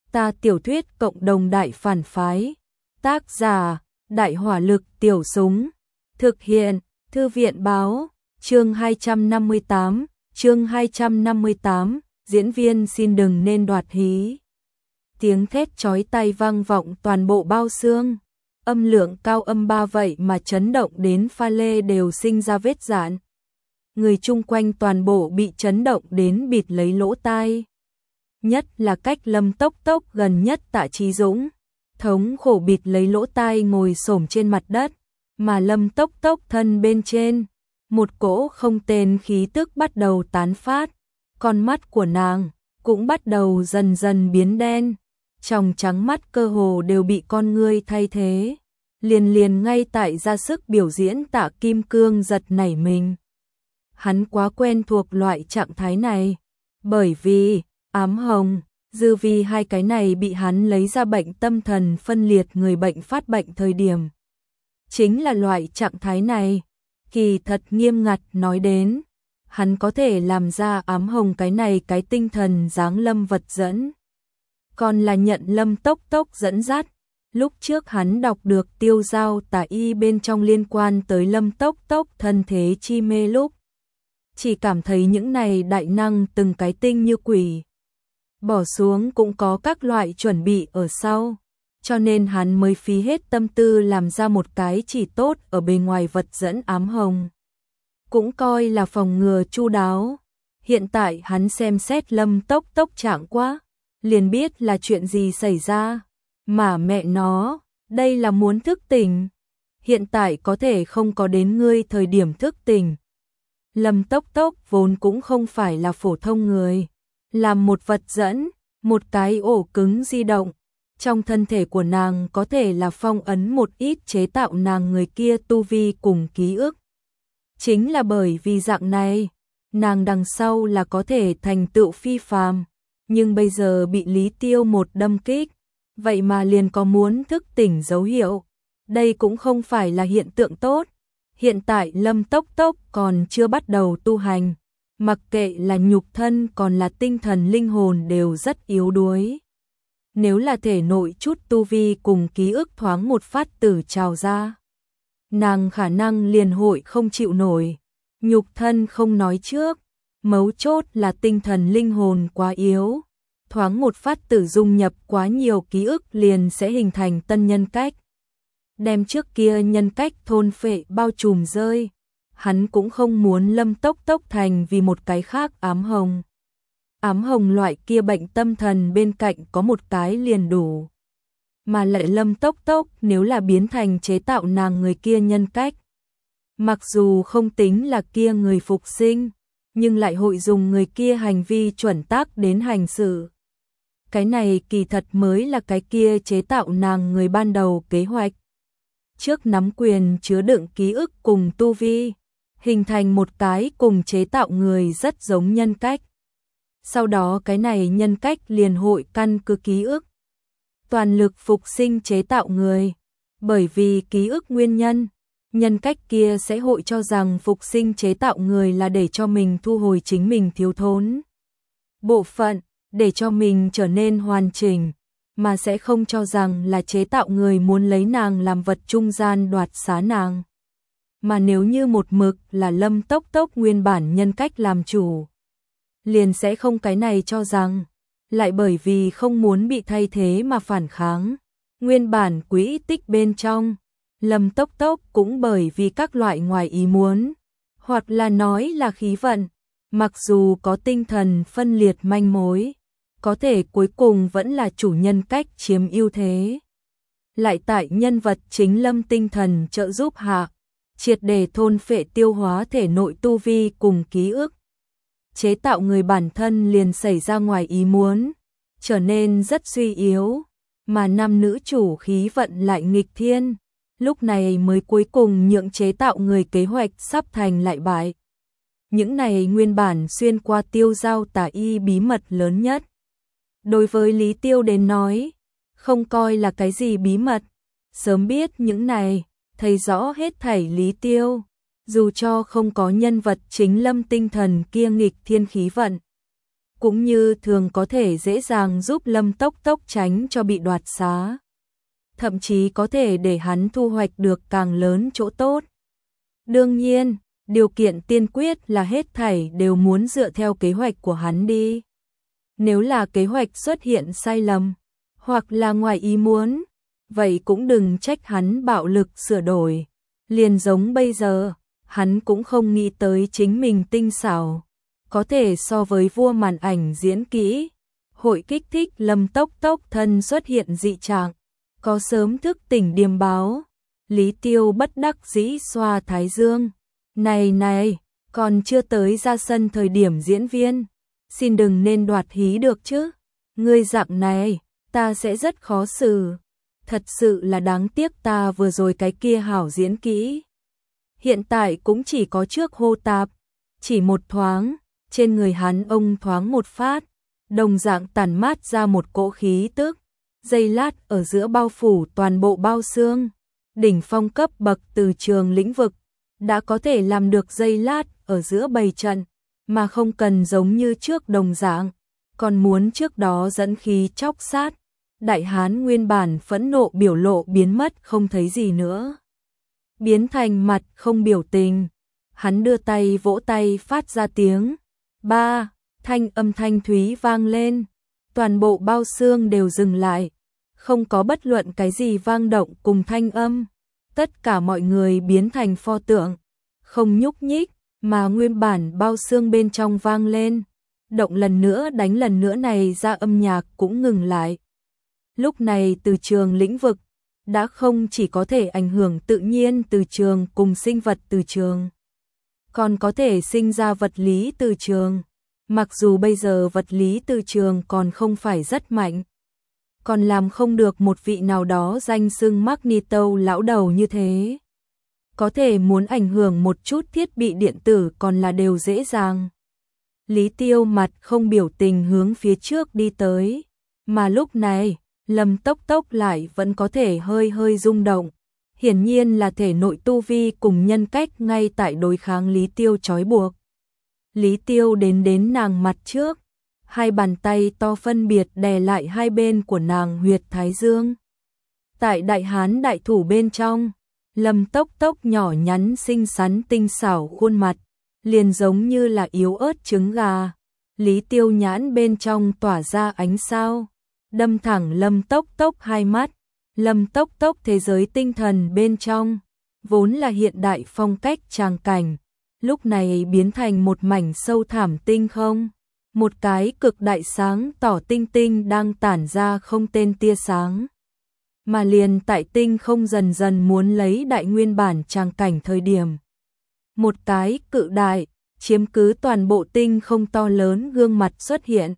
Ta tiểu thuyết cộng đồng đại phản phái. Tác giả, Đại hỏa lực tiểu súng. Thực hiện, Thư viện báo, chương 258, diễn viên xin đừng nên đoạt hí. Tiếng thét chói tai vang vọng toàn bộ bao xương. Âm lượng cao âm 3 vậy mà chấn động đến pha lê đều sinh ra vết rạn. Người chung quanh toàn bộ bị chấn động đến bịt lấy lỗ tai. Nhất là cách Lâm Tốc Tốc gần nhất Tạ Chí Dũng, thống khổ bịt lấy lỗ tai ngồi xổm trên mặt đất, mà Lâm Tốc Tốc thân bên trên, một cỗ không tên khí tức bắt đầu tán phát, con mắt của nàng cũng bắt đầu dần dần biến đen, tròng trắng mắt cơ hồ đều bị con ngươi thay thế. Liền ngay tại ra sức biểu diễn Tạ Kim Cương giật nảy mình. Hắn quá quen thuộc loại trạng thái này, bởi vì ám hồng, dư vi hai cái này bị hắn lấy ra bệnh tâm thần phân liệt người bệnh phát bệnh thời điểm. Chính là loại trạng thái này, kỳ thật nghiêm ngặt nói đến, hắn có thể làm ra ám hồng cái này cái tinh thần dáng Lâm vật dẫn. Còn là nhận Lâm Tốc Tốc dẫn dắt, lúc trước hắn đọc được tiêu giao tả y bên trong liên quan tới Lâm Tốc Tốc thân thế chi mê lúc. Chỉ cảm thấy những này đại năng từng cái tinh như quỷ. Bỏ xuống cũng có các loại chuẩn bị ở sau, cho nên hắn mới phí hết tâm tư làm ra một cái chỉ tốt ở bề ngoài vật dẫn ám hồng. Cũng coi là phòng ngừa chu đáo. Hiện tại hắn xem xét Lâm Tốc Tốc trạng quá, liền biết là chuyện gì xảy ra. Mà mẹ nó, đây là muốn thức tỉnh. Hiện tại có thể không có đến ngươi thời điểm thức tỉnh. Lâm Tốc Tốc vốn cũng không phải là phổ thông người, là một vật dẫn, một cái ổ cứng di động. Trong thân thể của nàng có thể là phong ấn một ít chế tạo nàng người kia tu vi cùng ký ức. Chính là bởi vì dạng này, nàng đằng sau là có thể thành tựu phi phàm, nhưng bây giờ bị Lý Tiêu một đâm kích, vậy mà liền có muốn thức tỉnh dấu hiệu. Đây cũng không phải là hiện tượng tốt. Hiện tại Lâm Tốc Tốc còn chưa bắt đầu tu hành, mặc kệ là nhục thân còn là tinh thần linh hồn đều rất yếu đuối. Nếu là thể nội chút tu vi cùng ký ức thoáng một phát tử trào ra, nàng khả năng liền hội không chịu nổi. Nhục thân không nói trước, mấu chốt là tinh thần linh hồn quá yếu. Thoáng một phát tử dung nhập quá nhiều ký ức liền sẽ hình thành tân nhân cách. Đem trước kia nhân cách thôn phệ bao trùm rơi. Hắn cũng không muốn Lâm Tốc Tốc thành vì một cái khác ám hồng. Ám hồng loại kia bệnh tâm thần bên cạnh có một cái liền đủ. Mà lại Lâm Tốc Tốc nếu là biến thành chế tạo nàng người kia nhân cách. Mặc dù không tính là kia người phục sinh, nhưng lại hội dùng người kia hành vi chuẩn tác đến hành xử. Cái này kỳ thật mới là cái kia chế tạo nàng người ban đầu kế hoạch. Trước nắm quyền chứa đựng ký ức cùng tu vi, hình thành một cái cùng chế tạo người rất giống nhân cách. Sau đó cái này nhân cách liền hội căn cứ ký ức, toàn lực phục sinh chế tạo người. Bởi vì ký ức nguyên nhân, nhân cách kia sẽ hội cho rằng phục sinh chế tạo người là để cho mình thu hồi chính mình thiếu thốn bộ phận, để cho mình trở nên hoàn chỉnh, mà sẽ không cho rằng là chế tạo người muốn lấy nàng làm vật trung gian đoạt xá nàng. Mà nếu như một mực là Lâm Tốc Tốc nguyên bản nhân cách làm chủ, liền sẽ không cái này cho rằng, lại bởi vì không muốn bị thay thế mà phản kháng. Nguyên bản quỹ tích bên trong, Lâm Tốc Tốc cũng bởi vì các loại ngoài ý muốn, hoặc là nói là khí vận, mặc dù có tinh thần phân liệt manh mối, có thể cuối cùng vẫn là chủ nhân cách chiếm ưu thế. Lại tại nhân vật chính Lâm tinh thần trợ giúp hạ, triệt để thôn phệ tiêu hóa thể nội tu vi cùng ký ức. Chế tạo người bản thân liền xảy ra ngoài ý muốn, trở nên rất suy yếu, mà nam nữ chủ khí vận lại nghịch thiên, lúc này mới cuối cùng nhượng chế tạo người kế hoạch sắp thành lại bại. Những này nguyên bản xuyên qua tiêu giao tả y bí mật lớn nhất. Đối với Lý Tiêu đến nói, không coi là cái gì bí mật, sớm biết những này, thấy rõ hết thảy Lý Tiêu, dù cho không có nhân vật chính Lâm tinh thần kia nghịch thiên khí vận. cũng như thường có thể dễ dàng giúp Lâm Tốc Tốc tránh cho bị đoạt xá. Thậm chí có thể để hắn thu hoạch được càng lớn chỗ tốt. Đương nhiên, điều kiện tiên quyết là hết thảy đều muốn dựa theo kế hoạch của hắn đi. Nếu là kế hoạch xuất hiện sai lầm, hoặc là ngoài ý muốn, vậy cũng đừng trách hắn bạo lực sửa đổi. Liền giống bây giờ, hắn cũng không nghĩ tới chính mình tinh xảo, có thể so với vua màn ảnh diễn kỹ, hội kích thích Lâm Tốc Tốc thân xuất hiện dị trạng, có sớm thức tỉnh điềm báo. Lý Tiêu bất đắc dĩ xoa thái dương. Này, còn chưa tới ra sân thời điểm diễn viên, xin đừng nên đoạt hí được chứ. Ngươi dạng này, ta sẽ rất khó xử. Thật sự là đáng tiếc ta vừa rồi cái kia hảo diễn kỹ. Hiện tại cũng chỉ có trước hô tạp, chỉ một thoáng, trên người hắn ông thoáng một phát, đồng dạng tản mát ra một cỗ khí tức, giây lát ở giữa bao phủ toàn bộ bao xương, đỉnh phong cấp bậc từ trường lĩnh vực, đã có thể làm được giây lát ở giữa bày trận, mà không cần giống như trước đồng dạng, còn muốn trước đó dẫn khí chóc sát. Đại hán nguyên bản phẫn nộ biểu lộ biến mất không thấy gì nữa, biến thành mặt không biểu tình. Hắn đưa tay vỗ tay phát ra tiếng ba, âm thanh thúy vang lên, toàn bộ bao xương đều dừng lại, không có bất luận cái gì vang động cùng thanh âm, tất cả mọi người biến thành pho tượng, không nhúc nhích, mà nguyên bản bao xương bên trong vang lên, động lần nữa đánh lần nữa này ra âm nhạc cũng ngừng lại. Lúc này từ trường lĩnh vực đã không chỉ có thể ảnh hưởng tự nhiên từ trường cùng sinh vật từ trường, còn có thể sinh ra vật lý từ trường. Mặc dù bây giờ vật lý từ trường còn không phải rất mạnh, còn làm không được một vị nào đó danh xưng Magneto lão đầu như thế. Có thể muốn ảnh hưởng một chút thiết bị điện tử còn là đều dễ dàng. Lý Tiêu mặt không biểu tình hướng phía trước đi tới, mà lúc này, Lâm Tốc Tốc lại vẫn có thể hơi hơi rung động. Hiển nhiên là thể nội tu vi cùng nhân cách ngay tại đối kháng Lý Tiêu trói buộc. Lý Tiêu đến nàng mặt trước, hai bàn tay to phân biệt đè lại hai bên của nàng huyệt thái dương. Tại đại hán đại thủ bên trong, Lâm Tốc Tốc nhỏ nhắn xinh xắn tinh xảo khuôn mặt, liền giống như là yếu ớt trứng gà. Lý Tiêu nhãn bên trong tỏa ra ánh sao, đâm thẳng Lâm Tốc Tốc hai mắt. Lâm Tốc Tốc thế giới tinh thần bên trong, vốn là hiện đại phong cách tràng cảnh, lúc này biến thành một mảnh sâu thẳm tinh không. Một cái cực đại sáng tỏ tinh tinh đang tản ra không tên tia sáng. Mà liền tại tinh không dần dần muốn lấy đại nguyên bản tràng cảnh thời điểm. Một cái cự đại, chiếm cứ toàn bộ tinh không to lớn gương mặt xuất hiện.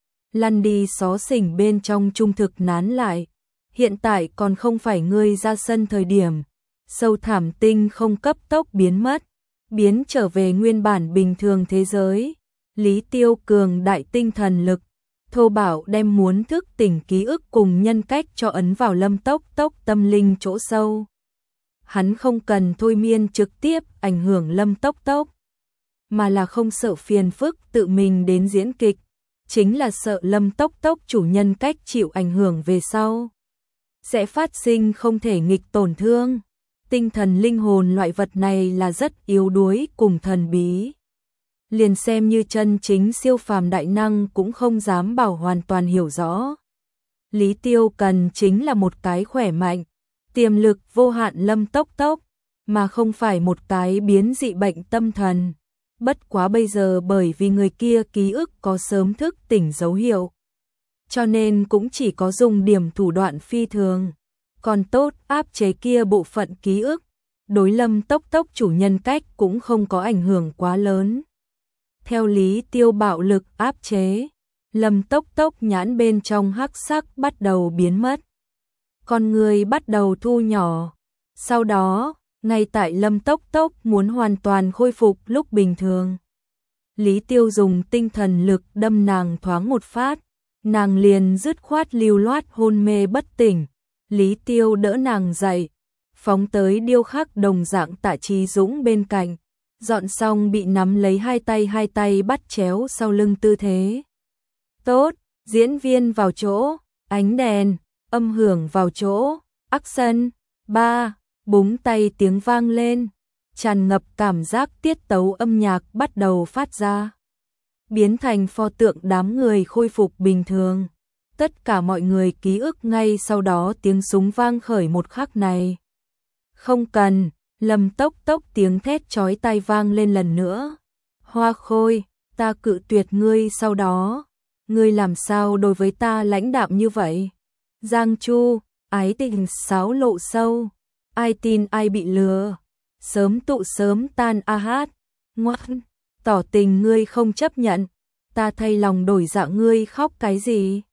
Lăn đi xó xỉnh bên trong trung thực nán lại. Hiện tại còn không phải ngươi ra sân thời điểm. Sâu thẳm tinh không cấp tốc biến mất, biến trở về nguyên bản bình thường thế giới. Lý Tiêu cường đại tinh thần lực, thô bạo đem muốn thức tỉnh ký ức cùng nhân cách cho ấn vào Lâm Tốc Tốc tâm linh chỗ sâu. Hắn không cần thôi miên trực tiếp ảnh hưởng Lâm Tốc Tốc, mà là không sợ phiền phức tự mình đến diễn kịch, chính là sợ Lâm Tốc Tốc chủ nhân cách chịu ảnh hưởng về sau sẽ phát sinh không thể nghịch tổn thương. Tinh thần linh hồn loại vật này là rất yếu đuối cùng thần bí. Liền xem như chân chính siêu phàm đại năng cũng không dám bảo hoàn toàn hiểu rõ. Lý Tiêu cần chính là một cái khỏe mạnh, tiềm lực vô hạn Lâm Tốc Tốc, mà không phải một cái biến dị bệnh tâm thần. Bất quá bây giờ bởi vì người kia ký ức có sớm thức tỉnh dấu hiệu, cho nên cũng chỉ có dùng điểm thủ đoạn phi thường, còn tốt áp chế kia bộ phận ký ức, đối Lâm Tốc Tốc chủ nhân cách cũng không có ảnh hưởng quá lớn. Theo Lý Tiêu bạo lực áp chế, Lâm Tốc Tốc nhãn bên trong hắc sắc bắt đầu biến mất, con người bắt đầu thu nhỏ. Sau đó, ngay tại Lâm Tốc Tốc muốn hoàn toàn khôi phục lúc bình thường, Lý Tiêu dùng tinh thần lực đâm nàng thoáng một phát, nàng liền dứt khoát lưu loát hôn mê bất tỉnh. Lý Tiêu đỡ nàng dậy, phóng tới điêu khắc đồng dạng Tạ Chí Dũng bên cạnh, dọn xong bị nắm lấy hai tay bắt chéo sau lưng tư thế. Tốt, diễn viên vào chỗ, ánh đèn, âm hưởng vào chỗ, action, 3, búng tay tiếng vang lên, tràn ngập cảm giác tiết tấu âm nhạc bắt đầu phát ra. Biến thành pho tượng đám người khôi phục bình thường. Tất cả mọi người ký ức ngay sau đó tiếng súng vang khởi một khắc này. Không cần, Lâm Tốc Tốc tiếng thét chói tai vang lên lần nữa. Hoa Khôi, ta cự tuyệt ngươi sau đó. Ngươi làm sao đối với ta lãnh đạm như vậy? Giang Chu, ái tình sáo lộ sâu. Ai tin ai bị lừa. Sớm tụ sớm tan a hát. Ngoan, tỏ tình ngươi không chấp nhận. Ta thay lòng đổi dạ ngươi khóc cái gì?